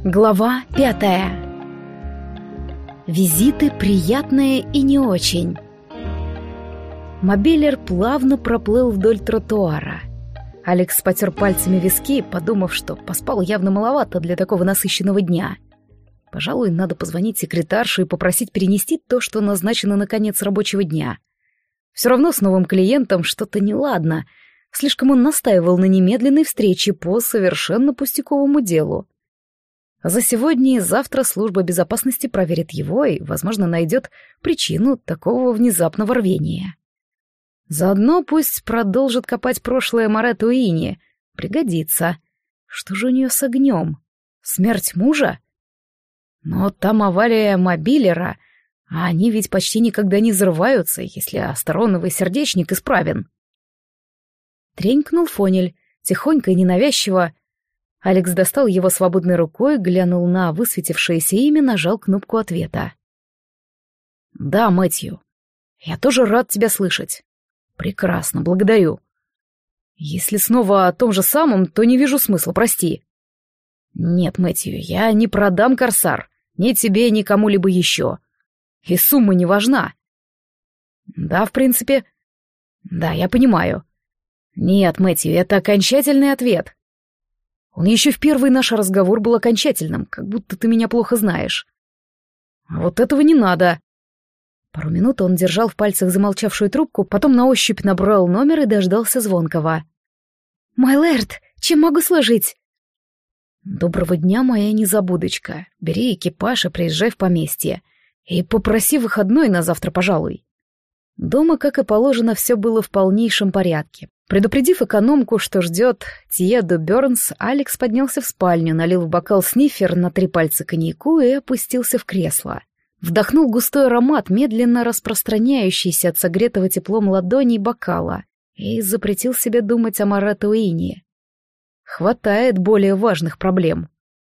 Глава 5. Визиты приятные и не очень. Мобилер плавно проплыл вдоль тротуара. Алекс потер пальцами виски, подумав, что поспал явно маловато для такого насыщенного дня. Пожалуй, надо позвонить секретарше и попросить перенести то, что назначено на конец рабочего дня. Все равно с новым клиентом что-то неладно. Слишком он настаивал на немедленной встрече по совершенно пустяковому делу. А за сегодня и завтра служба безопасности проверит его и, возможно, найдет причину такого внезапного рвения. Заодно пусть продолжит копать прошлое Моретто Уинни. Пригодится. Что же у нее с огнем? Смерть мужа? Но там авария мобилера, а они ведь почти никогда не взрываются, если остороновый сердечник исправен. Тренькнул фонель, тихонько и ненавязчиво. Алекс достал его свободной рукой, глянул на высветившееся имя, нажал кнопку ответа. «Да, Мэтью, я тоже рад тебя слышать. Прекрасно, благодарю. Если снова о том же самом, то не вижу смысла, прости. Нет, Мэтью, я не продам Корсар, ни тебе, ни кому-либо еще. И сумма не важна. Да, в принципе. Да, я понимаю. Нет, Мэтью, это окончательный ответ. Он еще в первый наш разговор был окончательным, как будто ты меня плохо знаешь. Вот этого не надо. Пару минут он держал в пальцах замолчавшую трубку, потом на ощупь набрал номер и дождался звонкого. «Мой лэрд, чем могу служить?» «Доброго дня, моя незабудочка. Бери экипаж и приезжай в поместье. И попроси выходной на завтра, пожалуй». Дома, как и положено, все было в полнейшем порядке. Предупредив экономку, что ждет Тиеду Бёрнс, Алекс поднялся в спальню, налил в бокал снифер на 3 пальца коньяку и опустился в кресло. Вдохнул густой аромат, медленно распространяющийся от согретого теплом ладоней бокала, и запретил себе думать о Моретто Уинни. Хватает более важных проблем.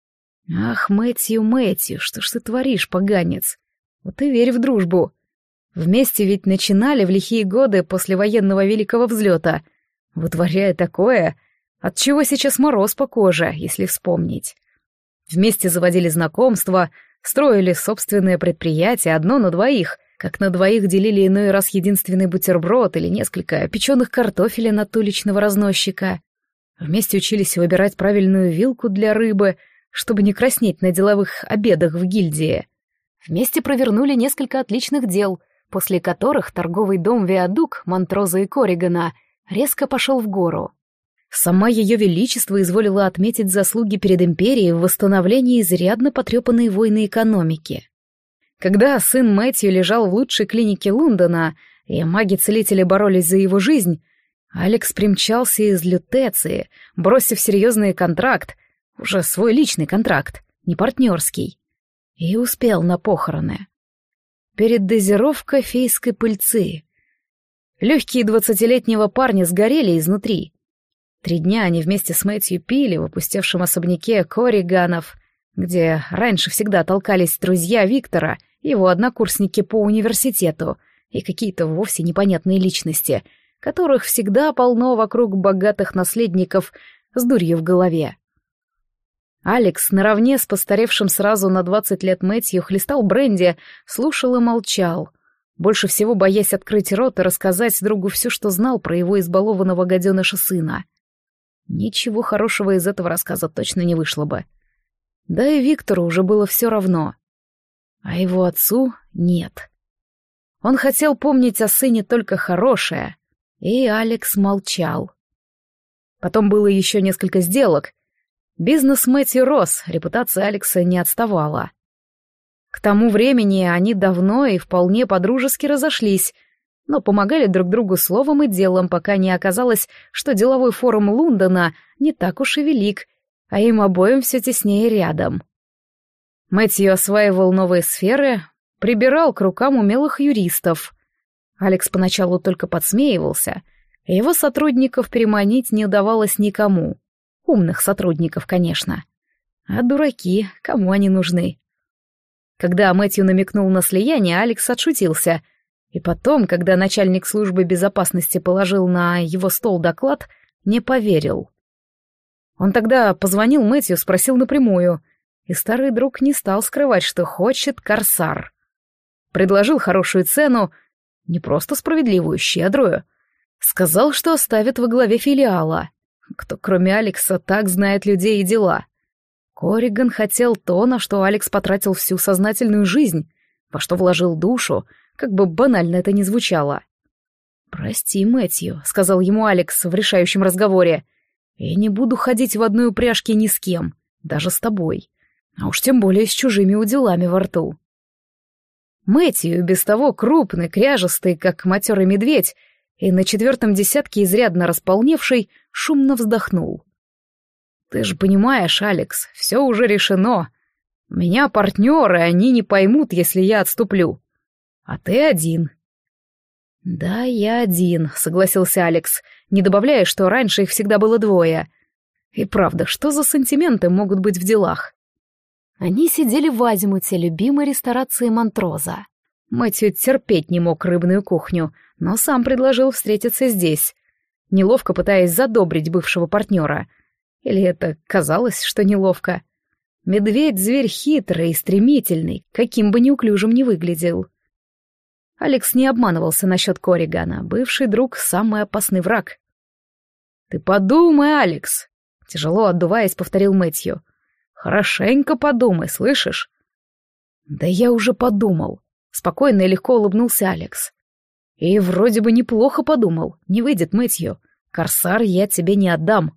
Ах, Мэтью, что ж ты творишь, поганец? Вот и верь в дружбу. Вместе ведь начинали в лихие годы после военного великого взлета. Вытворяя такое, отчего сейчас мороз по коже, если вспомнить. Вместе заводили знакомства, строили собственное предприятие, одно на двоих, как на двоих делили иной раз единственный бутерброд или несколько печеных картофелин от уличного разносчика. Вместе учились выбирать правильную вилку для рыбы, чтобы не краснеть на деловых обедах в гильдии. Вместе провернули несколько отличных дел, после которых торговый дом Виадук, Монтроза и Корригана резко пошел в гору. Сама ее величество изволила отметить заслуги перед империей в восстановлении изрядно потрепанной войны экономики. Когда сын Мэтью лежал в лучшей клинике Лондона, и маги-целители боролись за его жизнь, Алекс примчался из Лютеции, бросив серьезный контракт, уже свой личный контракт, не партнерский, и успел на похороны. Передозировка фейской пыльцы. Легкие 20-летнего парня сгорели изнутри. 3 дня они вместе с Мэтью пили в опустевшем особняке Корриганов, где раньше всегда толкались друзья Виктора, его однокурсники по университету и какие-то вовсе непонятные личности, которых всегда полно вокруг богатых наследников с дурью в голове. Алекс наравне с постаревшим сразу на 20 лет Мэтью хлестал бренди, слушал и молчал, больше всего боясь открыть рот и рассказать другу все, что знал про его избалованного гаденыша сына. Ничего хорошего из этого рассказа точно не вышло бы. Да и Виктору уже было все равно. А его отцу нет. Он хотел помнить о сыне только хорошее, и Алекс молчал. Потом было еще несколько сделок. Бизнес Мэтью рос, репутация Алекса не отставала. К тому времени они давно и вполне по-дружески разошлись, но помогали друг другу словом и делом, пока не оказалось, что деловой форум Лондона не так уж и велик, а им обоим все теснее рядом. Мэтью осваивал новые сферы, прибирал к рукам умелых юристов. Алекс поначалу только подсмеивался, его сотрудников переманить не удавалось никому. Умных сотрудников, конечно. А дураки, кому они нужны? Когда Мэтью намекнул на слияние, Алекс отшутился. И потом, когда начальник службы безопасности положил на его стол доклад, не поверил. Он тогда позвонил Мэтью, спросил напрямую. и старый друг не стал скрывать, что хочет корсар. Предложил хорошую цену, не просто справедливую, щедрую. Сказал, что оставит во главе филиала. Кто, кроме Алекса, так знает людей и дела? Корриган хотел то, на что Алекс потратил всю сознательную жизнь, во что вложил душу, как бы банально это ни звучало. «Прости, Мэтью», — сказал ему Алекс в решающем разговоре. «Я не буду ходить в одной упряжке ни с кем, даже с тобой, а уж тем более с чужими уделами во рту». Мэтью, без того крупный, кряжестый, как матерый медведь, и на 4-м десятке изрядно располневший, шумно вздохнул. «Ты же понимаешь, Алекс, все уже решено. У меня партнеры, они не поймут, если я отступлю. А ты один». «Да, я один», — согласился Алекс, не добавляя, что раньше их всегда было двое. И правда, что за сантименты могут быть в делах? Они сидели в азимуте любимой ресторации Монтроза. Мэтью терпеть не мог рыбную кухню, но сам предложил встретиться здесь, неловко пытаясь задобрить бывшего партнера. Или это казалось, что неловко? Медведь — зверь хитрый и стремительный, каким бы неуклюжим ни выглядел. Алекс не обманывался насчет Корригана, бывший друг — самый опасный враг. «Ты подумай, Алекс!» — тяжело отдуваясь, повторил Мэтью. «Хорошенько подумай, слышишь?» «Да я уже подумал», — спокойно и легко улыбнулся Алекс. «И вроде бы неплохо подумал. Не выйдет, Мэтью. Корсар я тебе не отдам».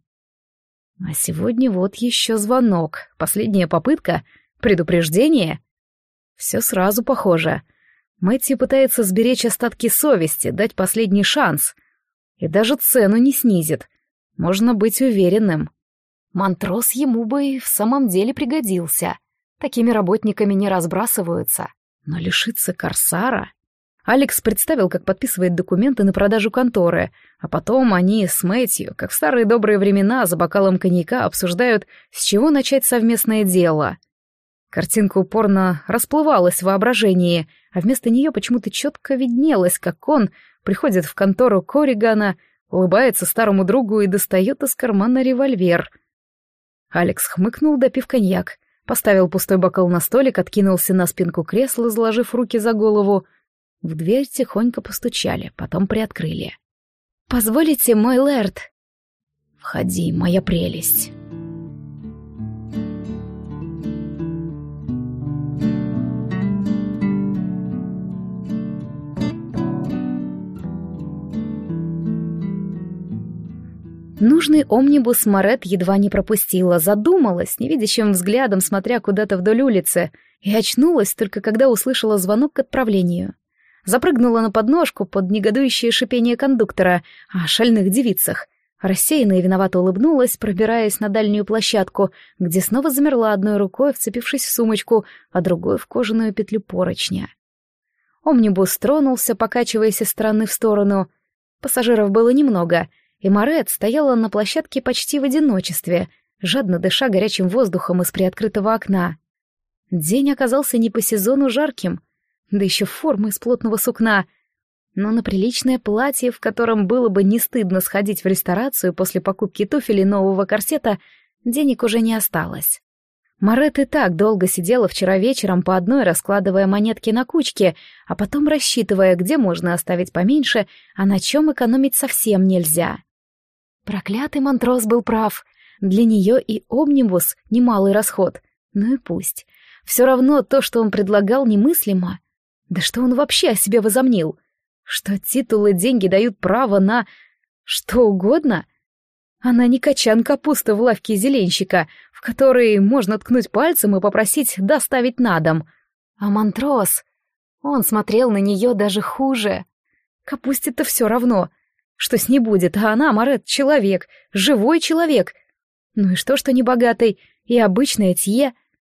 А сегодня вот еще звонок. Последняя попытка? Предупреждение? Все сразу похоже. Мэтью пытается сберечь остатки совести, дать последний шанс. И даже цену не снизит. Можно быть уверенным. Монтроз ему бы и в самом деле пригодился. Такими работниками не разбрасываются. Но лишиться корсара? Алекс представил, как подписывает документы на продажу конторы, а потом они с Мэтью, как в старые добрые времена, за бокалом коньяка обсуждают, с чего начать совместное дело. Картинка упорно расплывалась в воображении, а вместо нее почему-то четко виднелось, как он приходит в контору Корригана, улыбается старому другу и достает из кармана револьвер. Алекс хмыкнул, допив коньяк, поставил пустой бокал на столик, откинулся на спинку кресла, заложив руки за голову. В дверь тихонько постучали, потом приоткрыли. «Позволите, мой лэрд?» «Входи, моя прелесть». Нужный омнибус Морет едва не пропустила, задумалась, невидящим взглядом смотря куда-то вдоль улицы, и очнулась только когда услышала звонок к отправлению. Запрыгнула на подножку под негодующее шипение кондуктора о шальных девицах, рассеянно и виновато улыбнулась, пробираясь на дальнюю площадку, где снова замерла одной рукой, вцепившись в сумочку, а другой в кожаную петлю поручня. Омнибус тронулся, покачиваясь из стороны в сторону. Пассажиров было немного, и Морет стояла на площадке почти в одиночестве, жадно дыша горячим воздухом из приоткрытого окна. День оказался не по сезону жарким, да еще форма из плотного сукна. Но на приличное платье, в котором было бы не стыдно сходить в ресторацию после покупки туфель и нового корсета, денег уже не осталось. Морет и так долго сидела вчера вечером по одной, раскладывая монетки на кучке, а потом рассчитывая, где можно оставить поменьше, а на чем экономить совсем нельзя. Проклятый Монтроз был прав. Для нее и омнибус — немалый расход. Ну и пусть. Все равно то, что он предлагал, немыслимо. Да что он вообще о себе возомнил? Что титулы, деньги дают право на... что угодно? Она не качан капусты в лавке зеленщика, в который можно ткнуть пальцем и попросить доставить на дом. А Монтроз... Он смотрел на нее даже хуже. Капусте-то все равно. Что с ней будет, а она, Морет, человек, живой человек. Ну и что не богатый, и обычное тье.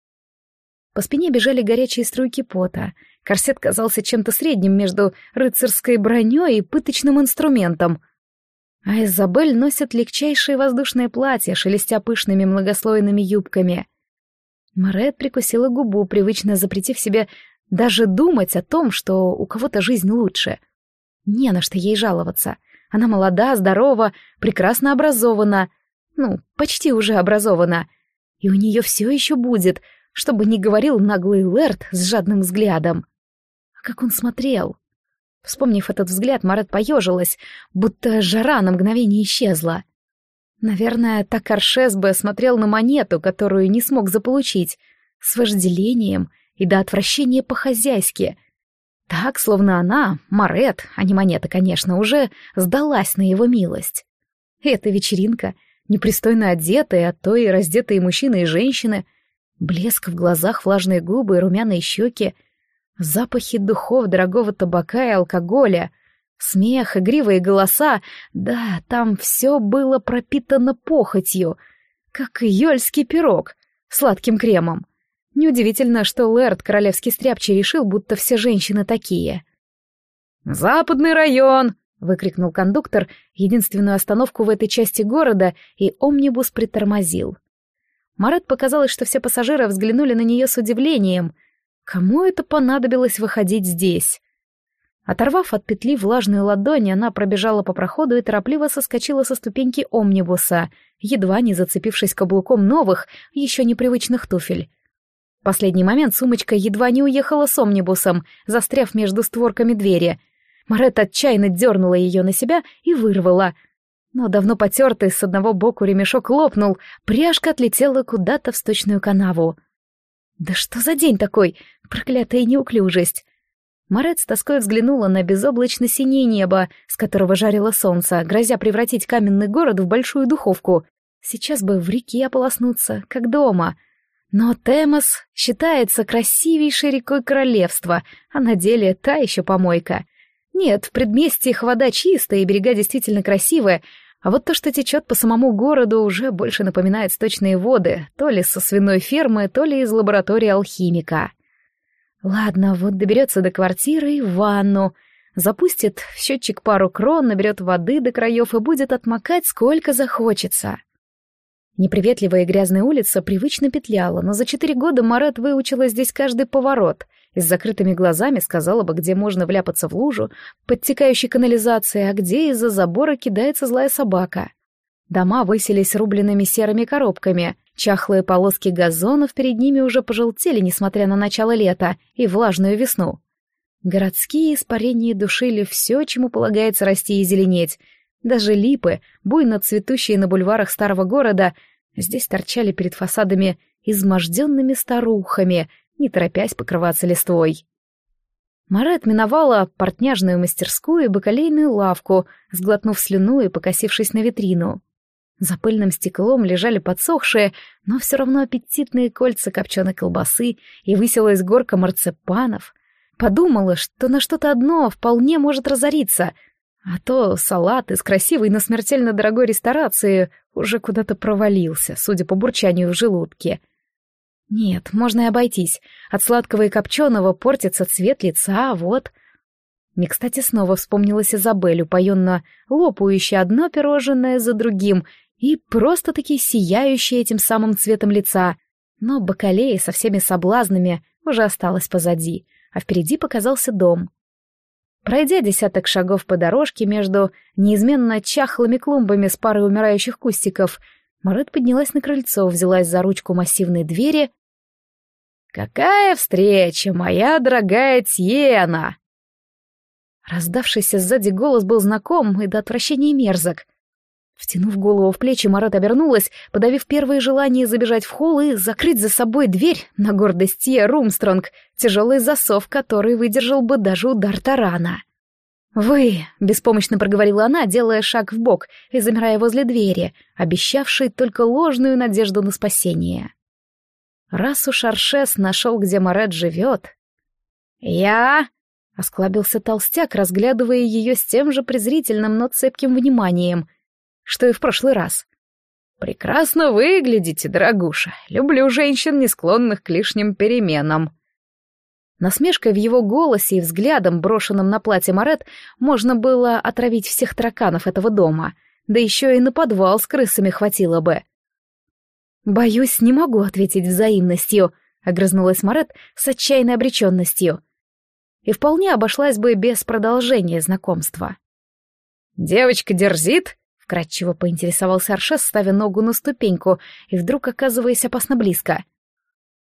По спине бежали горячие струйки пота. Корсет казался чем-то средним между рыцарской броней и пыточным инструментом. А Изабель носит легчайшие воздушные платья, шелестя пышными многослойными юбками. Морет прикусила губу, привычно запретив себе даже думать о том, что у кого-то жизнь лучше. Не на что ей жаловаться. Она молода, здорова, прекрасно образована. Ну, почти уже образована. И у нее все еще будет, чтобы не говорил наглый Лэрд с жадным взглядом. А как он смотрел! Вспомнив этот взгляд, Марет поежилась, будто жара на мгновение исчезла. Наверное, так Аршес бы смотрел на монету, которую не смог заполучить, с вожделением и до отвращения по-хозяйски. Так, словно она, Марет, а не монета, конечно, уже сдалась на его милость. И эта вечеринка, непристойно одетые, а то и раздетые мужчины и женщины, блеск в глазах, влажные губы и румяные щеки, запахи духов, дорогого табака и алкоголя, смех, игривые голоса, да, там все было пропитано похотью, как йольский пирог, сладким кремом. Неудивительно, что Лэрд, королевский стряпчий, решил, будто все женщины такие. «Западный район!» — выкрикнул кондуктор единственную остановку в этой части города, и омнибус притормозил. Марет показалось, что все пассажиры взглянули на нее с удивлением. Кому это понадобилось выходить здесь? Оторвав от петли влажную ладонь, она пробежала по проходу и торопливо соскочила со ступеньки омнибуса, едва не зацепившись каблуком новых, еще непривычных туфель. В последний момент сумочка едва не уехала с омнибусом, застряв между створками двери. Марет отчаянно дернула ее на себя и вырвала. Но давно потертый с одного боку ремешок лопнул, пряжка отлетела куда-то в сточную канаву. «Да что за день такой? Проклятая неуклюжесть!» Марет с тоской взглянула на безоблачно-синее небо, с которого жарило солнце, грозя превратить каменный город в большую духовку. Сейчас бы в реке ополоснуться, как дома. Но Темос считается красивейшей рекой королевства, а на деле та еще помойка. Нет, в предместьях вода чистая и берега действительно красивые, а вот то, что течет по самому городу, уже больше напоминает сточные воды, то ли со свиной фермы, то ли из лаборатории алхимика. Ладно, вот доберется до квартиры и в ванну, запустит в счетчик пару крон, наберет воды до краев и будет отмокать сколько захочется. Неприветливая и грязная улица привычно петляла, но за 4 года Марет выучила здесь каждый поворот и с закрытыми глазами сказала бы, где можно вляпаться в лужу, подтекающей канализации, а где из-за забора кидается злая собака. Дома высились рубленными серыми коробками, чахлые полоски газонов перед ними уже пожелтели, несмотря на начало лета и влажную весну. Городские испарения душили все, чему полагается расти и зеленеть. Даже липы, буйно цветущие на бульварах старого города, здесь торчали перед фасадами изможденными старухами, не торопясь покрываться листвой. Марет миновала портняжную мастерскую и бакалейную лавку, сглотнув слюну и покосившись на витрину. За пыльным стеклом лежали подсохшие, но все равно аппетитные кольца копченой колбасы, и высилась горка марципанов. Подумала, что на что-то одно вполне может разориться, а то салат из красивой, но смертельно дорогой ресторации уже куда-то провалился, судя по бурчанию в желудке. Нет, можно и обойтись. От сладкого и копченого портится цвет лица, а вот... Мне, кстати, снова вспомнилась Изабель, упоенно лопающая одно пирожное за другим и просто-таки сияющая этим самым цветом лица. Но бакалея со всеми соблазнами уже осталась позади, а впереди показался дом. Пройдя 10 шагов по дорожке между неизменно чахлыми клумбами с парой умирающих кустиков, Марет поднялась на крыльцо, взялась за ручку массивной двери. «Какая встреча, моя дорогая Тьена!» Раздавшийся сзади голос был знаком и до отвращения мерзок. Втянув голову в плечи, Марет обернулась, подавив первое желание забежать в холл и закрыть за собой дверь на гордость Тье Румстронг, тяжелый засов, который выдержал бы даже удар тарана. «Вы», — беспомощно проговорила она, делая шаг вбок и замирая возле двери, обещавшей только ложную надежду на спасение. Раз уж Аршес нашел, где Марет живет... «Я...» — осклабился толстяк, разглядывая ее с тем же презрительным, но цепким вниманием, что и в прошлый раз. «Прекрасно выглядите, дорогуша. Люблю женщин, не склонных к лишним переменам». Насмешкой в его голосе и взглядом, брошенным на платье Марет, можно было отравить всех тараканов этого дома, да еще и на подвал с крысами хватило бы. «Боюсь, не могу ответить взаимностью», — огрызнулась Марет с отчаянной обреченностью. И вполне обошлась бы без продолжения знакомства. «Девочка дерзит?» — вкратчиво поинтересовался Аршес, ставя ногу на ступеньку и вдруг оказываясь опасно близко.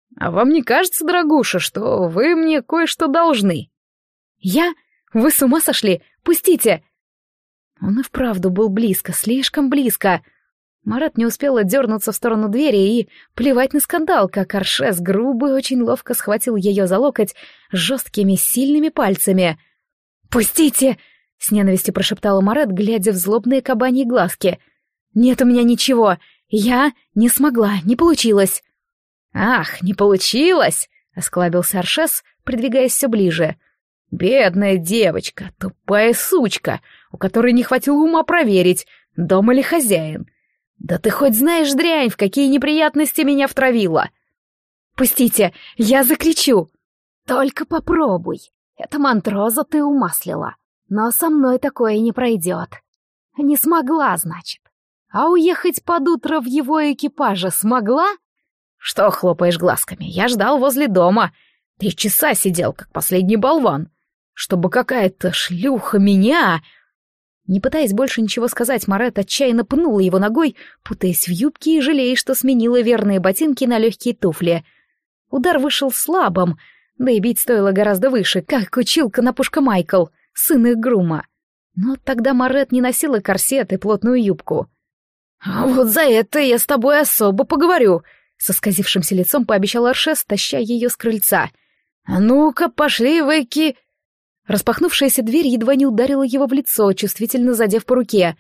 «А вам не кажется, дорогуша, что вы мне кое-что должны?» «Я? Вы с ума сошли? Пустите!» Он и вправду был близко, слишком близко. Марат не успела дернуться в сторону двери и плевать на скандал, как Аршес грубо и очень ловко схватил ее за локоть жесткими, сильными пальцами. «Пустите!» — с ненавистью прошептала Марат, глядя в злобные кабаньи глазки. «Нет у меня ничего. Я не смогла, не получилось». «Ах, не получилось!» — осклабился Аршес, придвигаясь все ближе. «Бедная девочка, тупая сучка, у которой не хватило ума проверить, дома ли хозяин. Да ты хоть знаешь, дрянь, в какие неприятности меня втравила!» «Пустите, я закричу!» «Только попробуй. Это Монтроза ты умаслила. Но со мной такое не пройдет. Не смогла, значит. А уехать под утро в его экипаже смогла?» «Что хлопаешь глазками? Я ждал возле дома. 3 часа сидел, как последний болван. Чтобы какая-то шлюха меня...» Не пытаясь больше ничего сказать, Марет отчаянно пнула его ногой, путаясь в юбке и жалея, что сменила верные ботинки на легкие туфли. Удар вышел слабым, да и бить стоило гораздо выше, как училка на пушка Майкл, сын их грума. Но тогда Марет не носила корсет и плотную юбку. «А вот за это я с тобой особо поговорю», — со сказившимся лицом пообещал Аршес, таща ее с крыльца. «А ну-ка, пошли, выки...» Распахнувшаяся дверь едва не ударила его в лицо, чувствительно задев по руке.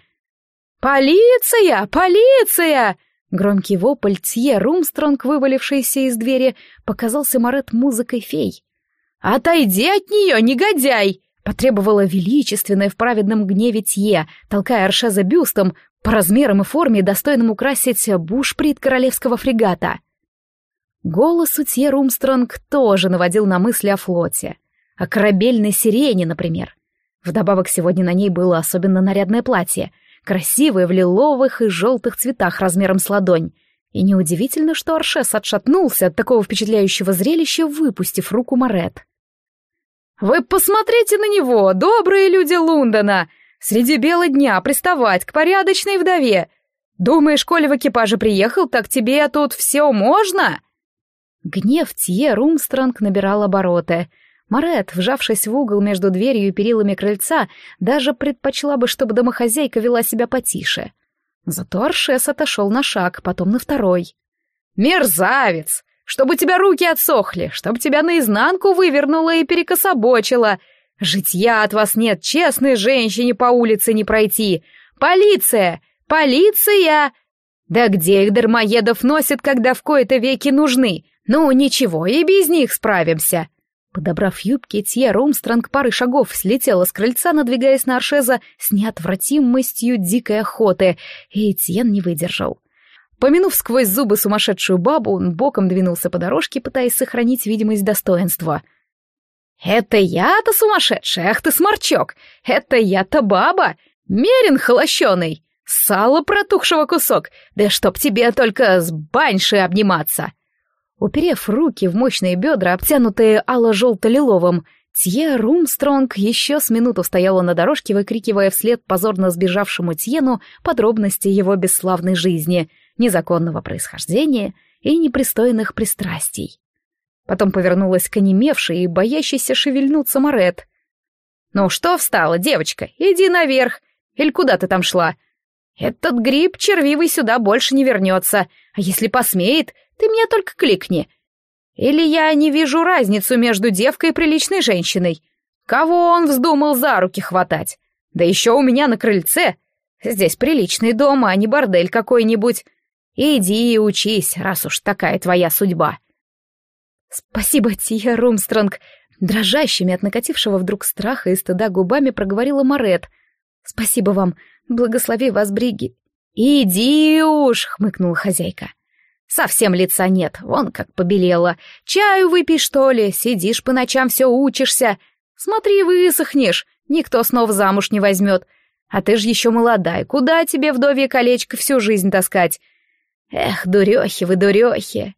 «Полиция! Полиция!» Громкий вопль Тье Румстронг, вывалившийся из двери, показался Марет музыкой фей. «Отойди от нее, негодяй!» потребовала величественная в праведном гневе Тье, толкая Аршеза бюстом, по размерам и форме достойным украсить бушприт королевского фрегата. Голос у Тье Румстронг тоже наводил на мысли о флоте. О корабельной сирене, например. Вдобавок сегодня на ней было особенно нарядное платье, красивое в лиловых и желтых цветах размером с ладонь. И неудивительно, что Аршес отшатнулся от такого впечатляющего зрелища, выпустив руку Марет. «Вы посмотрите на него, добрые люди Лондона! Среди бела дня приставать к порядочной вдове! Думаешь, коли в экипаже приехал, так тебе тут все можно?» Гнев Тье Румстронг набирал обороты. Марет, вжавшись в угол между дверью и перилами крыльца, даже предпочла бы, чтобы домохозяйка вела себя потише. Зато Аршес отошел на шаг, потом на второй. «Мерзавец! Чтобы у тебя руки отсохли, чтобы тебя наизнанку вывернуло и перекособочило! Житья от вас нет, честной женщине по улице не пройти! Полиция! Полиция! Да где их дармоедов носят, когда в кои-то веки нужны? Ну ничего, и без них справимся!» Подобрав юбки, Тье Румстронг парой шагов слетела с крыльца, надвигаясь на Аршеза с неотвратимостью дикой охоты, и Этьен не выдержал. Помянув сквозь зубы сумасшедшую бабу, он боком двинулся по дорожке, пытаясь сохранить видимость достоинства. «Это я-то сумасшедшая, ах ты сморчок! Это я-то баба! Мерин холощеный! Сало протухшего кусок! Да чтоб тебе только с баньшей обниматься!» Уперев руки в мощные бедра, обтянутые ало-желто-лиловым, Тье Румстронг еще с минуту стояла на дорожке, выкрикивая вслед позорно сбежавшему Тьену подробности его бесславной жизни, незаконного происхождения и непристойных пристрастий. Потом повернулась к онемевшей и боящейся шевельнуться Марет. «Ну что встала, девочка? Иди наверх! Или куда ты там шла? Этот гриб червивый сюда больше не вернется, а если посмеет, ты меня только кликни. Или я не вижу разницу между девкой и приличной женщиной. Кого он вздумал за руки хватать? Да еще у меня на крыльце. Здесь приличный дом, а не бордель какой-нибудь. Иди и учись, раз уж такая твоя судьба». «Спасибо, Тье Румстронг», — дрожащими от накатившего вдруг страха и стыда губами проговорила Марет. «Спасибо вам, благослови вас, Бриги». «Иди уж», — хмыкнула хозяйка. «Совсем лица нет, вон как побелела. Чаю выпей, что ли, сидишь по ночам все учишься. Смотри, высохнешь, никто снова замуж не возьмет. А ты ж еще молодая, куда тебе вдовье колечко всю жизнь таскать? Эх, дурехи вы, дурехи!»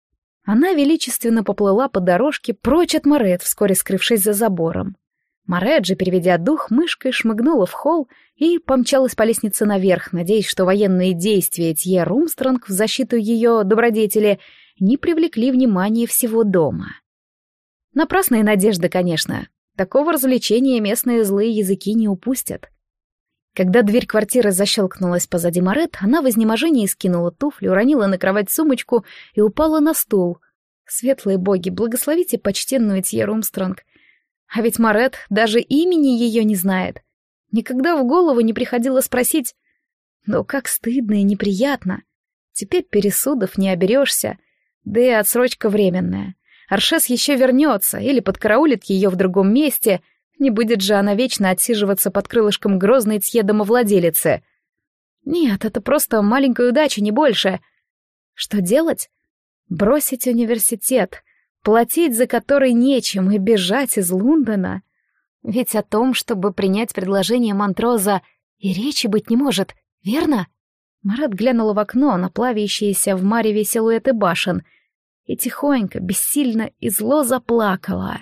Она величественно поплыла по дорожке прочь от Марет, вскоре скрывшись за забором. Марет же, переведя дух, мышкой шмыгнула в холл и помчалась по лестнице наверх, надеясь, что военные действия Тье Румстронг в защиту ее добродетели не привлекли внимание всего дома. Напрасные надежды, конечно. Такого развлечения местные злые языки не упустят. Когда дверь квартиры защелкнулась позади Марет, она в изнеможении скинула туфли, уронила на кровать сумочку и упала на стул. Светлые боги, благословите почтенную Тьеру Умстронг. А ведь Марет даже имени ее не знает. Никогда в голову не приходило спросить. Но как стыдно и неприятно. Теперь пересудов не оберешься, да и отсрочка временная. Аршес еще вернется или подкараулит ее в другом месте. Не будет же она вечно отсиживаться под крылышком грозной Тье-домовладелицы. Нет, это просто маленькая удача, не больше. Что делать? Бросить университет, платить за который нечем и бежать из Лондона. Ведь о том, чтобы принять предложение Монтроза, и речи быть не может, верно? Марат глянула в окно на плавящиеся в мареве силуэты башен и тихонько, бессильно и зло заплакала.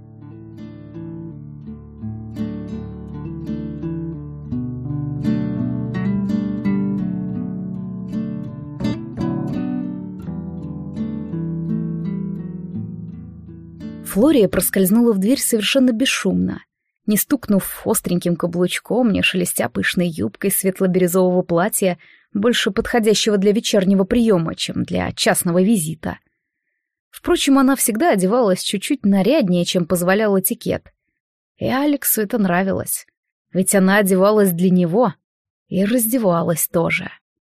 Флория проскользнула в дверь совершенно бесшумно, не стукнув остреньким каблучком, не шелестя пышной юбкой светло-бирюзового платья, больше подходящего для вечернего приема, чем для частного визита. Впрочем, она всегда одевалась чуть-чуть наряднее, чем позволял этикет. И Алексу это нравилось, ведь она одевалась для него и раздевалась тоже.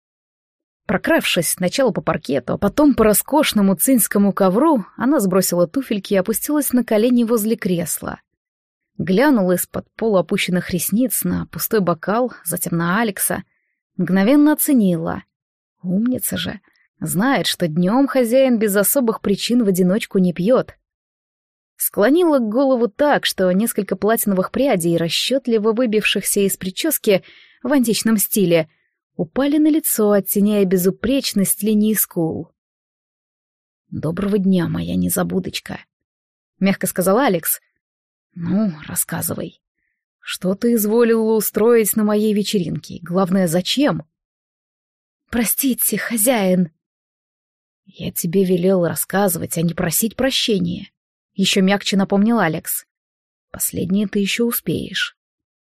Прокравшись сначала по паркету, а потом по роскошному цинскому ковру, она сбросила туфельки и опустилась на колени возле кресла. Глянула из-под полуопущенных ресниц на пустой бокал, затем на Алекса, мгновенно оценила. Умница же, знает, что днем хозяин без особых причин в одиночку не пьет. Склонила голову так, что несколько платиновых прядей, расчетливо выбившихся из прически в античном стиле, упали на лицо, оттеняя безупречность линии скул. «Доброго дня, моя незабудочка», — мягко сказал Алекс. «Ну, рассказывай. Что ты изволила устроить на моей вечеринке? Главное, зачем?» «Простите, хозяин». «Я тебе велел рассказывать, а не просить прощения», — еще мягче напомнил Алекс. «Последнее ты еще успеешь».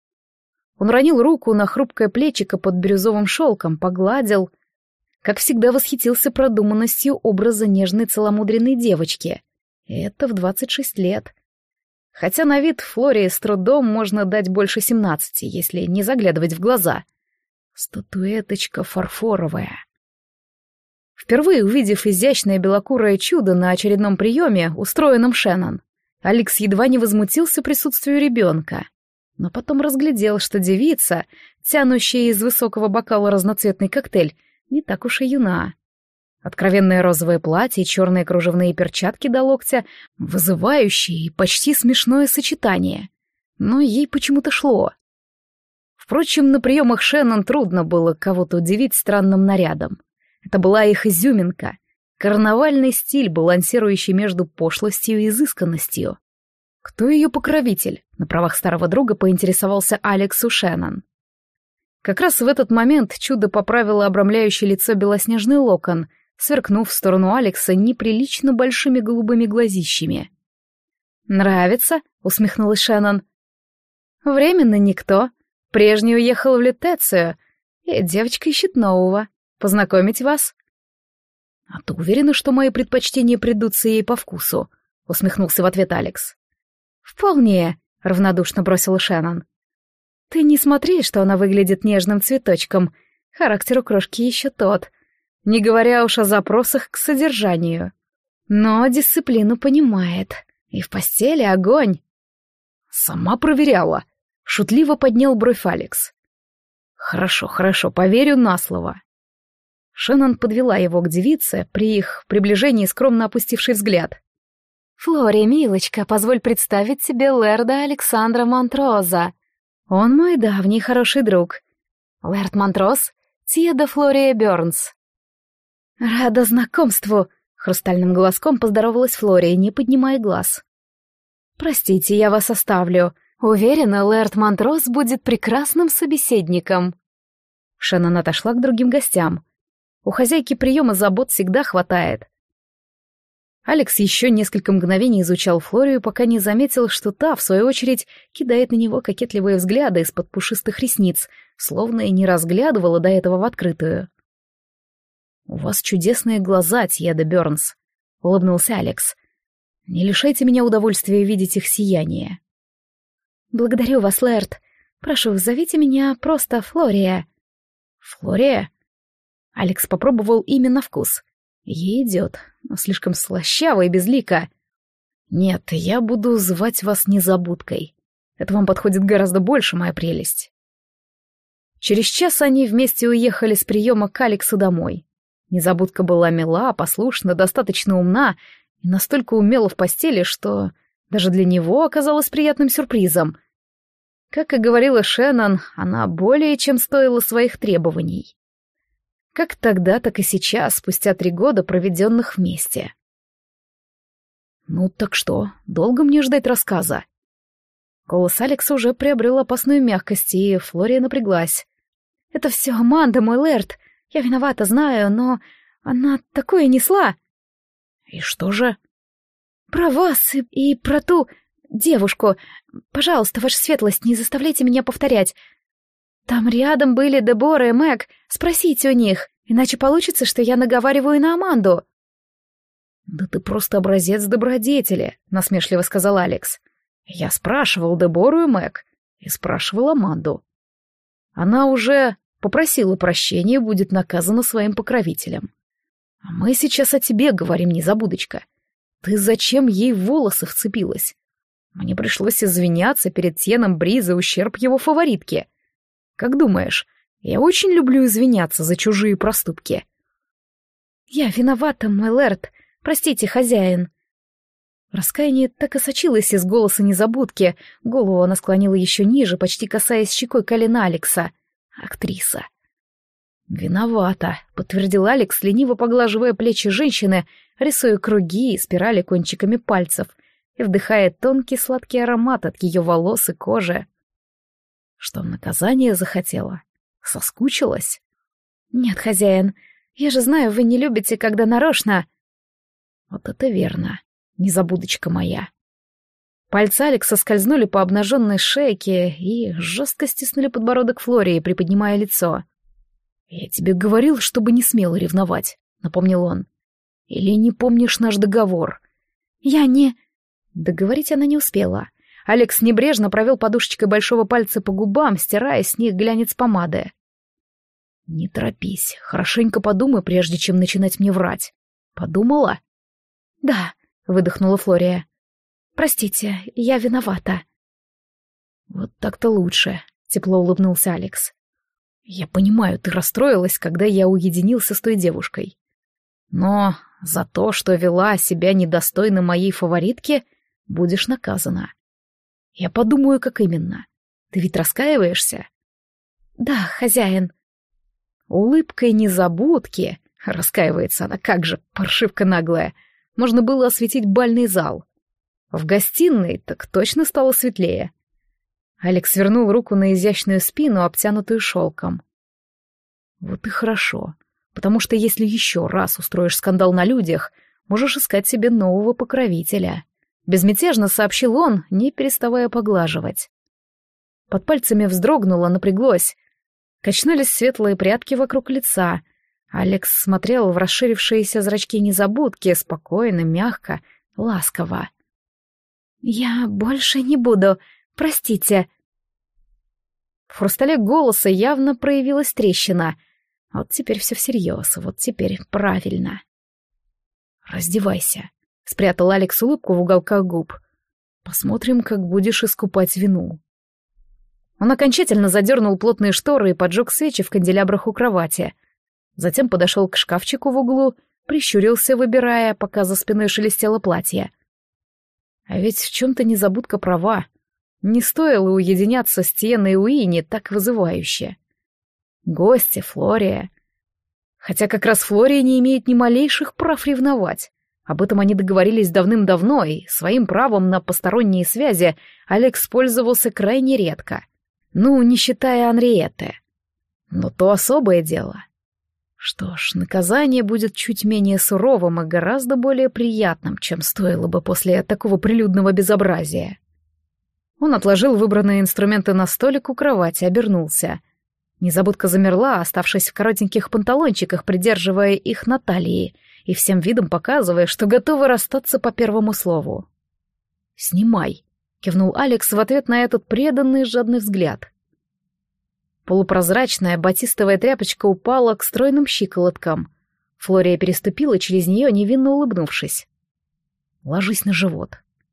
Он уронил руку на хрупкое плечико под бирюзовым шелком, погладил. Как всегда, восхитился продуманностью образа нежной целомудренной девочки. Это в 26 лет. Хотя на вид Флории с трудом можно дать больше 17, если не заглядывать в глаза. Статуэточка фарфоровая. Впервые увидев изящное белокурое чудо на очередном приеме, устроенном Шеннон, Алекс едва не возмутился присутствию ребенка. Но потом разглядел, что девица, тянущая из высокого бокала разноцветный коктейль, не так уж и юна. Откровенное розовое платье и черные кружевные перчатки до локтя, вызывающее и почти смешное сочетание. Но ей почему-то шло. Впрочем, на приемах Шеннон трудно было кого-то удивить странным нарядом. Это была их изюминка, карнавальный стиль, балансирующий между пошлостью и изысканностью. Кто ее покровитель? На правах старого друга поинтересовался Алекс у Шеннон. Как раз в этот момент чудо поправило обрамляющее лицо белоснежный локон, сверкнув в сторону Алекса неприлично большими голубыми глазищами. «Нравится?» — усмехнулась Шеннон. «Временно никто. Прежний уехал в Лютецию, и девочка ищет нового. Познакомить вас?» «А ты уверена, что мои предпочтения придутся ей по вкусу?» — усмехнулся в ответ Алекс. «Вполне», — равнодушно бросила Шеннон. «Ты не смотри, что она выглядит нежным цветочком. Характер у крошки еще тот, не говоря уж о запросах к содержанию. Но дисциплину понимает. И в постели огонь». «Сама проверяла», — шутливо поднял бровь Алекс. «Хорошо, хорошо, поверю на слово». Шеннон подвела его к девице, при их приближении скромно опустивший взгляд. «Флори, милочка, позволь представить тебе лэрда Александра Монтроза. Он мой давний хороший друг. Лэрд Монтроз, Тье де Флория Бёрнс». «Рада знакомству», — хрустальным голоском поздоровалась Флория, не поднимая глаз. «Простите, я вас оставлю. Уверена, лэрд Монтроз будет прекрасным собеседником». Шеннон отошла к другим гостям. У хозяйки приема забот всегда хватает. Алекс еще несколько мгновений изучал Флорию, пока не заметил, что та, в свою очередь, кидает на него кокетливые взгляды из-под пушистых ресниц, словно и не разглядывала до этого в открытую. «У вас чудесные глаза, Тьеда Бёрнс», — улыбнулся Алекс. «Не лишайте меня удовольствия видеть их сияние». «Благодарю вас, Лэрд. Прошу, зовите меня просто Флория». «Флория?» Алекс попробовал имя на вкус. Ей идет, но слишком слащаво и безлико. «Нет, я буду звать вас Незабудкой. Это вам подходит гораздо больше, моя прелесть». Через час они вместе уехали с приема к Алексу домой. Незабудка была мила, послушна, достаточно умна и настолько умела в постели, что даже для него оказалась приятным сюрпризом. Как и говорила Шеннон, она более чем стоила своих требований. Как тогда, так и сейчас, спустя 3 года, проведенных вместе. «Ну так что, долго мне ждать рассказа?» Голос Алекса уже приобрел опасную мягкость, и Флория напряглась. «Это все Аманда, мой Лэрд. Я виновата, знаю, но она такое несла». «И что же?» «Про вас и про ту девушку. Пожалуйста, ваша светлость, не заставляйте меня повторять. Там рядом были Дебора и Мэг. Спросите у них, иначе получится, что я наговариваю на Аманду». «Да ты просто образец добродетели», — насмешливо сказал Алекс. «Я спрашивал Дебору и Мэг, и спрашивал Аманду. Она уже попросила прощения, будет наказана своим покровителем. А мы сейчас о тебе говорим, Незабудочка. Ты зачем ей в волосы вцепилась? Мне пришлось извиняться перед Тьеном Бри за ущерб его фаворитке. Как думаешь, я очень люблю извиняться за чужие проступки». «Я виновата, мой Лэрд. Простите, хозяин». Раскаяние так и сочилось из голоса Незабудки. Голову она склонила еще ниже, почти касаясь щекой колена Алекса. Актриса. «Виновата», — подтвердил Алекс, лениво поглаживая плечи женщины, рисуя круги и спирали кончиками пальцев и вдыхая тонкий сладкий аромат от ее волос и кожи. Что, наказание захотела? Соскучилась? «Нет, хозяин, я же знаю, вы не любите, когда нарочно». «Вот это верно, Незабудочка моя». Пальцы Алекса скользнули по обнаженной шейке и жестко стиснули подбородок Флории, приподнимая лицо. «Я тебе говорил, чтобы не смела ревновать», — напомнил он. «Или не помнишь наш договор?» «Я не...» Договорить она не успела. Алекс небрежно провел подушечкой большого пальца по губам, стирая с них глянец помады. «Не торопись, хорошенько подумай, прежде чем начинать мне врать. Подумала?» «Да», — выдохнула Флория. «Простите, я виновата». «Вот так-то лучше», — тепло улыбнулся Алекс. «Я понимаю, ты расстроилась, когда я уединился с той девушкой. Но за то, что вела себя недостойно моей фаворитки, будешь наказана. Я подумаю, как именно. Ты ведь раскаиваешься?» «Да, хозяин». Улыбкой Незабудки, раскаивается она, как же, паршивка наглая, можно было осветить бальный зал. В гостиной так точно стало светлее. Алекс вернул руку на изящную спину, обтянутую шелком. «Вот и хорошо, потому что если еще раз устроишь скандал на людях, можешь искать себе нового покровителя», — безмятежно сообщил он, не переставая поглаживать. Под пальцами вздрогнуло, напряглось. Качнулись светлые прядки вокруг лица. Алекс смотрел в расширившиеся зрачки Незабудки, спокойно, мягко, ласково. «Я больше не буду, простите». В хрустале голоса явно проявилась трещина. Вот теперь все всерьез, вот теперь правильно. «Раздевайся», — спрятал Алекс улыбку в уголках губ. «Посмотрим, как будешь искупать вину». Он окончательно задернул плотные шторы и поджег свечи в канделябрах у кровати. Затем подошел к шкафчику в углу, прищурился, выбирая, пока за спиной шелестело платье. А ведь в чем-то Незабудка права. Не стоило уединяться с Тьеной и Уинни так вызывающе. Гости, Флория. Хотя как раз Флория не имеет ни малейших прав ревновать. Об этом они договорились давным-давно, и своим правом на посторонние связи Алекс пользовался крайне редко. Ну, не считая Анриетты. Но то особое дело. Что ж, наказание будет чуть менее суровым и гораздо более приятным, чем стоило бы после такого прилюдного безобразия. Он отложил выбранные инструменты на столик у кровати, обернулся. Незабудка замерла, оставшись в коротеньких панталончиках, придерживая их на талии и всем видом показывая, что готова расстаться по первому слову. «Снимай», — кивнул Алекс в ответ на этот преданный жадный взгляд. Полупрозрачная батистовая тряпочка упала к стройным щиколоткам. Флория переступила через нее, невинно улыбнувшись. «Ложись на живот».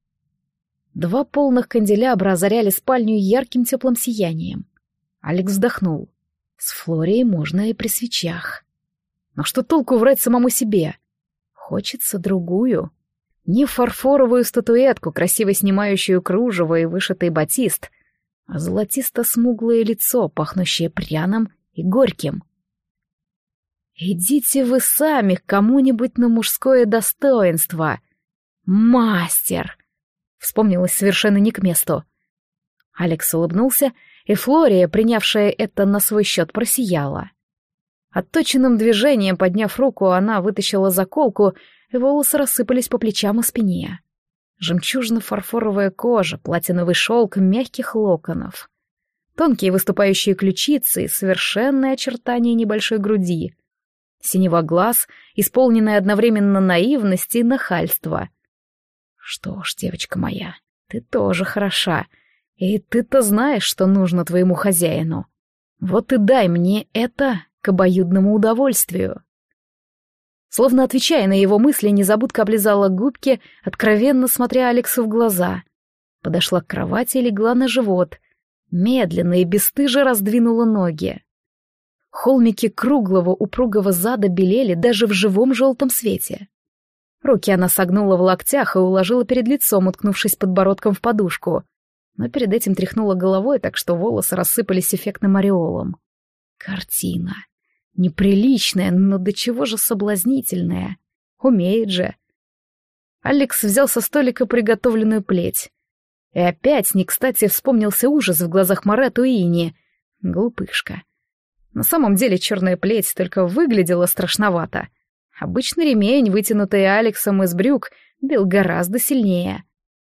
2 полных канделябра озаряли спальню ярким теплым сиянием. Алекс вздохнул. С Флорией можно и при свечах. Но что толку врать самому себе? Хочется другую. Не фарфоровую статуэтку, красиво снимающую кружево и вышитый батист, а золотисто-смуглое лицо, пахнущее пряным и горьким. «Идите вы сами к кому-нибудь на мужское достоинство. Мастер!» Вспомнилось совершенно не к месту. Алекс улыбнулся, и Флория, принявшая это на свой счет, просияла. Отточенным движением, подняв руку, она вытащила заколку, и волосы рассыпались по плечам и спине. Жемчужно-фарфоровая кожа, платиновый шелк мягких локонов, тонкие выступающие ключицы и совершенные очертания небольшой груди, синева глаз, исполненная одновременно наивности и нахальства. Что ж, девочка моя, ты тоже хороша, и ты-то знаешь, что нужно твоему хозяину. Вот и дай мне это к обоюдному удовольствию. Словно отвечая на его мысли, незабудка облизала губки, откровенно смотря Алексу в глаза. Подошла к кровати и легла на живот. Медленно и бесстыже раздвинула ноги. Холмики круглого упругого зада белели даже в живом желтом свете. Руки она согнула в локтях и уложила перед лицом, уткнувшись подбородком в подушку. Но перед этим тряхнула головой, так что волосы рассыпались эффектным ореолом. Картина. Неприличная, но до чего же соблазнительная. Умеет же. Алекс взял со столика приготовленную плеть. И опять не кстати вспомнился ужас в глазах Моретто и Ини. Глупышка. На самом деле черная плеть только выглядела страшновато. Обычный ремень, вытянутый Алексом из брюк, бил гораздо сильнее.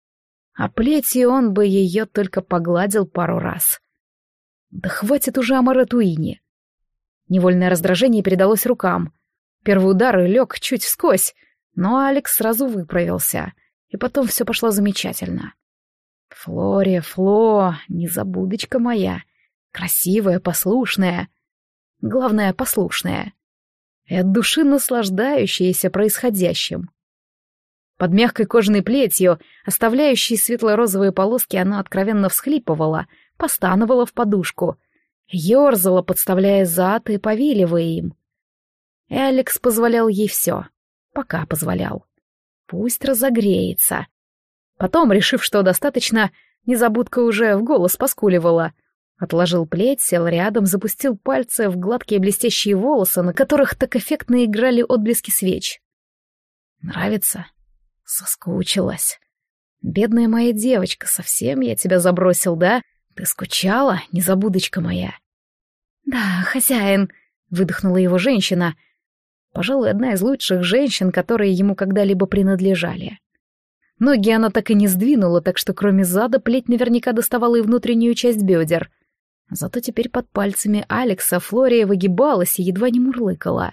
А плетью он бы ее только погладил пару раз. Да хватит уже о Моретто и Ини. Невольное раздражение передалось рукам. Первый удар лег чуть вскось, но Алекс сразу выправился, и потом все пошло замечательно. Флория, Фло, незабудочка моя, красивая, послушная. Главное, послушная. И от души наслаждающаяся происходящим. Под мягкой кожаной плетью, оставляющей светло-розовые полоски, она откровенно всхлипывала, постановала в подушку — ёрзала, подставляя зад и повиливая им. И Алекс позволял ей все. Пока позволял. Пусть разогреется. Потом, решив, что достаточно, незабудка уже в голос поскуливала. Отложил плеть, сел рядом, запустил пальцы в гладкие блестящие волосы, на которых так эффектно играли отблески свеч. «Нравится?» Соскучилась. «Бедная моя девочка, совсем я тебя забросил, да? Ты скучала, незабудочка моя?» «Да, хозяин», — выдохнула его женщина. Пожалуй, одна из лучших женщин, которые ему когда-либо принадлежали. Ноги она так и не сдвинула, так что кроме зада плеть наверняка доставала и внутреннюю часть бедер. Зато теперь под пальцами Алекса Флория выгибалась и едва не мурлыкала.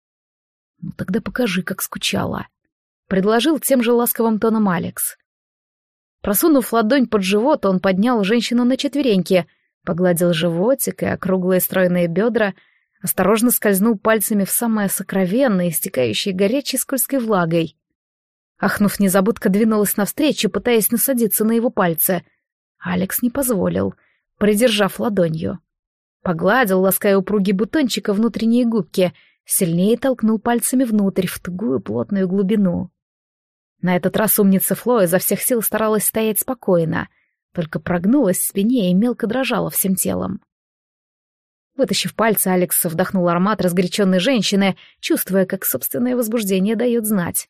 «Ну тогда покажи, как скучала», — предложил тем же ласковым тоном Алекс. Просунув ладонь под живот, он поднял женщину на четвереньки, погладил животик и округлые стройные бедра, осторожно скользнул пальцами в самое сокровенное, истекающее горячей скользкой влагой. Ахнув, незабудка двинулась навстречу, пытаясь насадиться на его пальцы. Алекс не позволил, придержав ладонью. Погладил, лаская упругий бутончик внутренние губки, сильнее толкнул пальцами внутрь, в тугую плотную глубину. На этот раз умница Фло изо всех сил старалась стоять спокойно, только прогнулась в спине и мелко дрожала всем телом. Вытащив пальцы, Алекс вдохнул аромат разгоряченной женщины, чувствуя, как собственное возбуждение дает знать.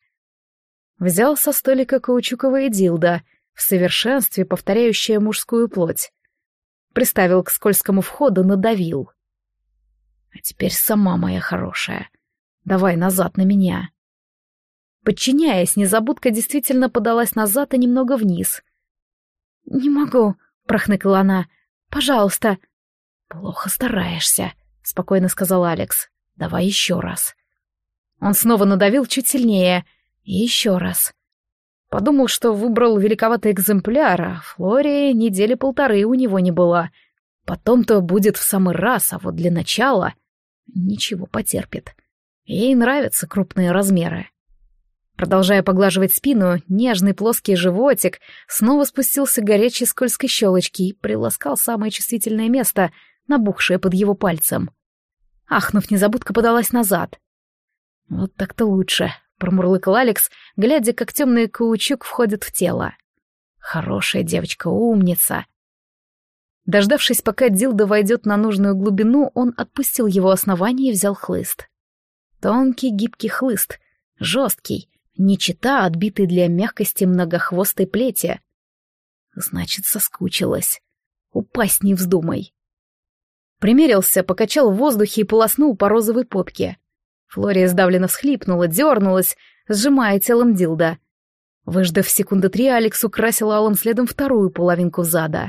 Взял со столика каучуковое дилдо, в совершенстве повторяющее мужскую плоть. Приставил к скользкому входу, надавил. «А теперь сама, моя хорошая», Давай назад на меня. Подчиняясь, незабудка действительно подалась назад и немного вниз. «Не могу», — прохныкала она. «Пожалуйста». «Плохо стараешься», — спокойно сказал Алекс. «Давай еще раз». Он снова надавил чуть сильнее. И еще раз. Подумал, что выбрал великоватый экземпляр, а Флории недели полторы у него не было. Потом-то будет в самый раз, а вот для начала ничего потерпит. Ей нравятся крупные размеры. Продолжая поглаживать спину, нежный плоский животик снова спустился к горячей скользкой щелочке и приласкал самое чувствительное место, набухшее под его пальцем. Ахнув, незабудка подалась назад. «Вот так-то лучше», — промурлыкал Алекс, глядя, как темный каучук входит в тело. «Хорошая девочка, умница». Дождавшись, пока дилдо войдет на нужную глубину, он отпустил его основание и взял хлыст. Тонкий гибкий хлыст, жесткий, не чета, отбитый для мягкости многохвостой плети. Значит, соскучилась. Упасть не вздумай. Примерился, покачал в воздухе и полоснул по розовой попке. Флория сдавленно всхлипнула, дернулась, сжимая телом дилдо. Выждав секунды 3, Алекс украсил алым следом вторую половинку зада.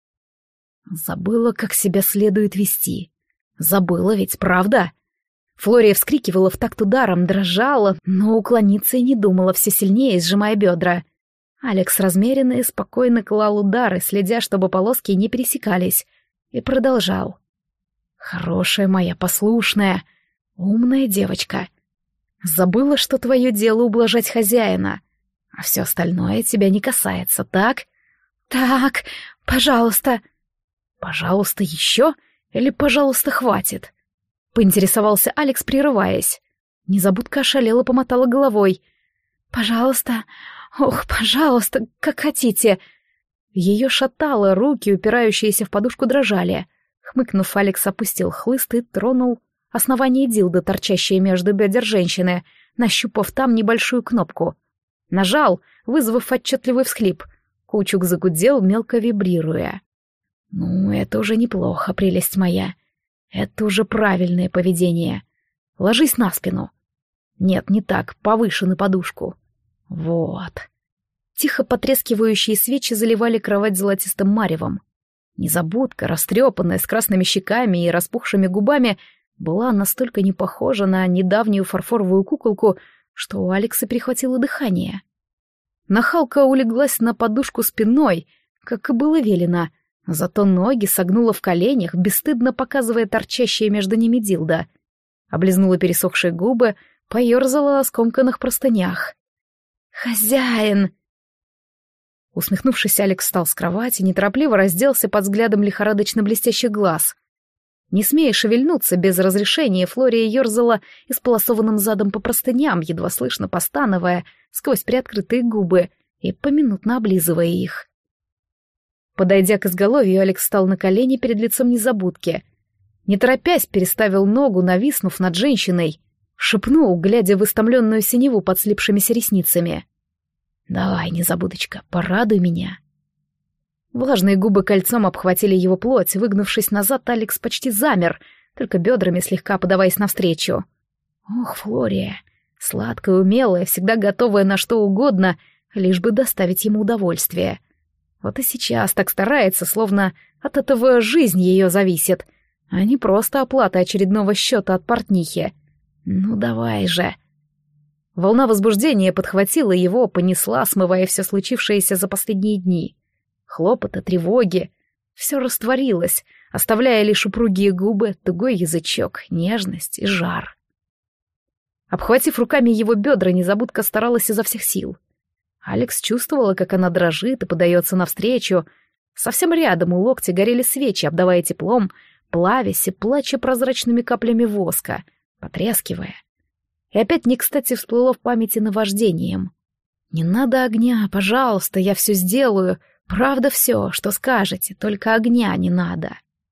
Забыла, как себя следует вести. Забыла ведь, правда? Флория вскрикивала в такт ударом, дрожала, но уклониться и не думала, все сильнее сжимая бедра. Алекс размеренно и спокойно клал удары, следя, чтобы полоски не пересекались, и продолжал. «Хорошая моя, послушная, умная девочка. Забыла, что твое дело ублажать хозяина, а все остальное тебя не касается, так?» «Так, пожалуйста». «Пожалуйста, еще? Или, пожалуйста, хватит?» Поинтересовался Алекс, прерываясь. Незабудка ошалела, помотала головой. «Пожалуйста, ох, пожалуйста, как хотите». Ее шатало, руки, упирающиеся в подушку, дрожали. Хмыкнув, Алекс опустил хлыст и тронул основание дилда, торчащее между бедер женщины, нащупав там небольшую кнопку. Нажал, вызвав отчетливый всхлип. Каучук загудел, мелко вибрируя. «Ну, это уже неплохо, прелесть моя. Это уже правильное поведение. Ложись на спину. Нет, не так, повыше на подушку. Вот». Тихо потрескивающие свечи заливали кровать золотистым маревом. Незабудка, растрепанная, с красными щеками и распухшими губами, была настолько не похожа на недавнюю фарфоровую куколку, что у Алекса перехватило дыхание. Нахалка улеглась на подушку спиной, как и было велено, зато ноги согнула в коленях, бесстыдно показывая торчащие между ними дилдо. Облизнула пересохшие губы, поерзала на скомканных простынях. «Хозяин!» Усмехнувшись, Алекс встал с кровати, неторопливо разделся под взглядом лихорадочно блестящих глаз. Не смея шевельнуться без разрешения, Флория ерзала исполосованным задом по простыням, едва слышно постановая сквозь приоткрытые губы и поминутно облизывая их. Подойдя к изголовью, Алекс встал на колени перед лицом незабудки. Не торопясь, переставил ногу, нависнув над женщиной, шепнул, глядя в истомленную синеву под слипшимися ресницами. «Давай, незабудочка, порадуй меня». Влажные губы кольцом обхватили его плоть, выгнувшись назад, Алекс почти замер, только бедрами слегка подаваясь навстречу. Ох, Флория, сладкая, умелая, всегда готовая на что угодно, лишь бы доставить ему удовольствие. Вот и сейчас так старается, словно от этого жизнь ее зависит, а не просто оплата очередного счета от портнихи. Ну давай же. Волна возбуждения подхватила его, понесла, смывая все случившееся за последние дни. Хлопоты, тревоги. Все растворилось, оставляя лишь упругие губы, тугой язычок, нежность и жар. Обхватив руками его бедра, незабудка старалась изо всех сил. Алекс чувствовала, как она дрожит и подается навстречу. Совсем рядом у локтя горели свечи, обдавая теплом, плавясь и плача прозрачными каплями воска, потрескивая. И опять не кстати всплыло в памяти наваждением. «Не надо огня, пожалуйста, я все сделаю. Правда все, что скажете, только огня не надо».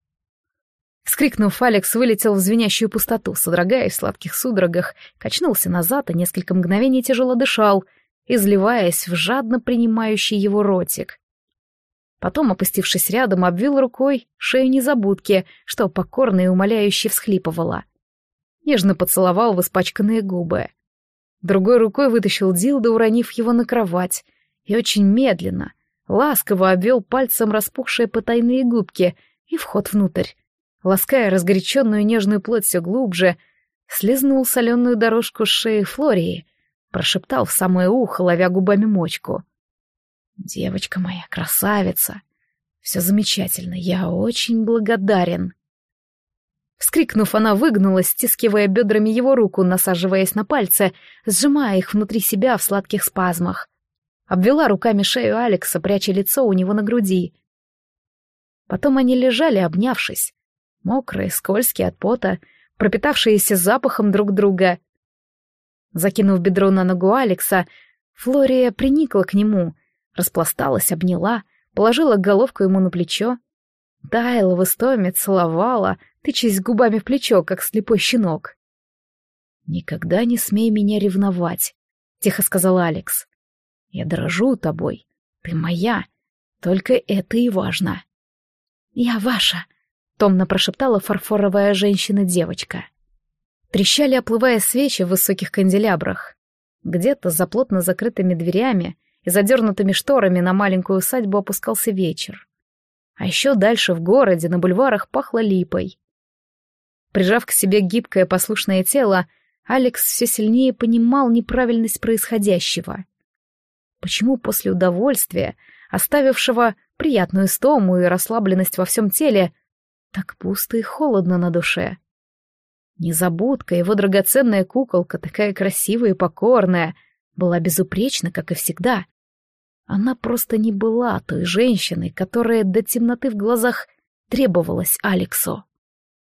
Вскрикнув, Алекс вылетел в звенящую пустоту, содрогаясь в сладких судорогах, качнулся назад и несколько мгновений тяжело дышал, изливаясь в жадно принимающий его ротик. Потом, опустившись рядом, обвил рукой шею незабудки, что покорно и умоляюще всхлипывала. нежно поцеловал в испачканные губы. Другой рукой вытащил дилдо, уронив его на кровать, и очень медленно, ласково обвел пальцем распухшие потайные губки и вход внутрь. Лаская разгоряченную нежную плоть все глубже, слезнул соленую дорожку с шеи Флории, прошептал в самое ухо, ловя губами мочку. «Девочка моя, красавица! Все замечательно, я очень благодарен!» Вскрикнув, она выгнулась, стискивая бедрами его руку, насаживаясь на пальцы, сжимая их внутри себя в сладких спазмах. Обвела руками шею Алекса, пряча лицо у него на груди. Потом они лежали, обнявшись, мокрые, скользкие от пота, пропитавшиеся запахом друг друга. Закинув бедро на ногу Алекса, Флория приникла к нему, распласталась, обняла, положила головку ему на плечо, таяла в истоме, целовала, тычась губами в плечо, как слепой щенок. «Никогда не смей меня ревновать», — тихо сказал Алекс. «Я дорожу тобой, ты моя, только это и важно». «Я ваша», — томно прошептала фарфоровая женщина-девочка. Трещали, оплывая свечи в высоких канделябрах. Где-то за плотно закрытыми дверями и задернутыми шторами на маленькую усадьбу опускался вечер. А еще дальше в городе на бульварах пахло липой. Прижав к себе гибкое послушное тело, Алекс все сильнее понимал неправильность происходящего. Почему после удовольствия, оставившего приятную истому и расслабленность во всем теле, так пусто и холодно на душе? Незабудка, его драгоценная куколка, такая красивая и покорная, была безупречна, как и всегда. Она просто не была той женщиной, которая до темноты в глазах требовалась Алексу.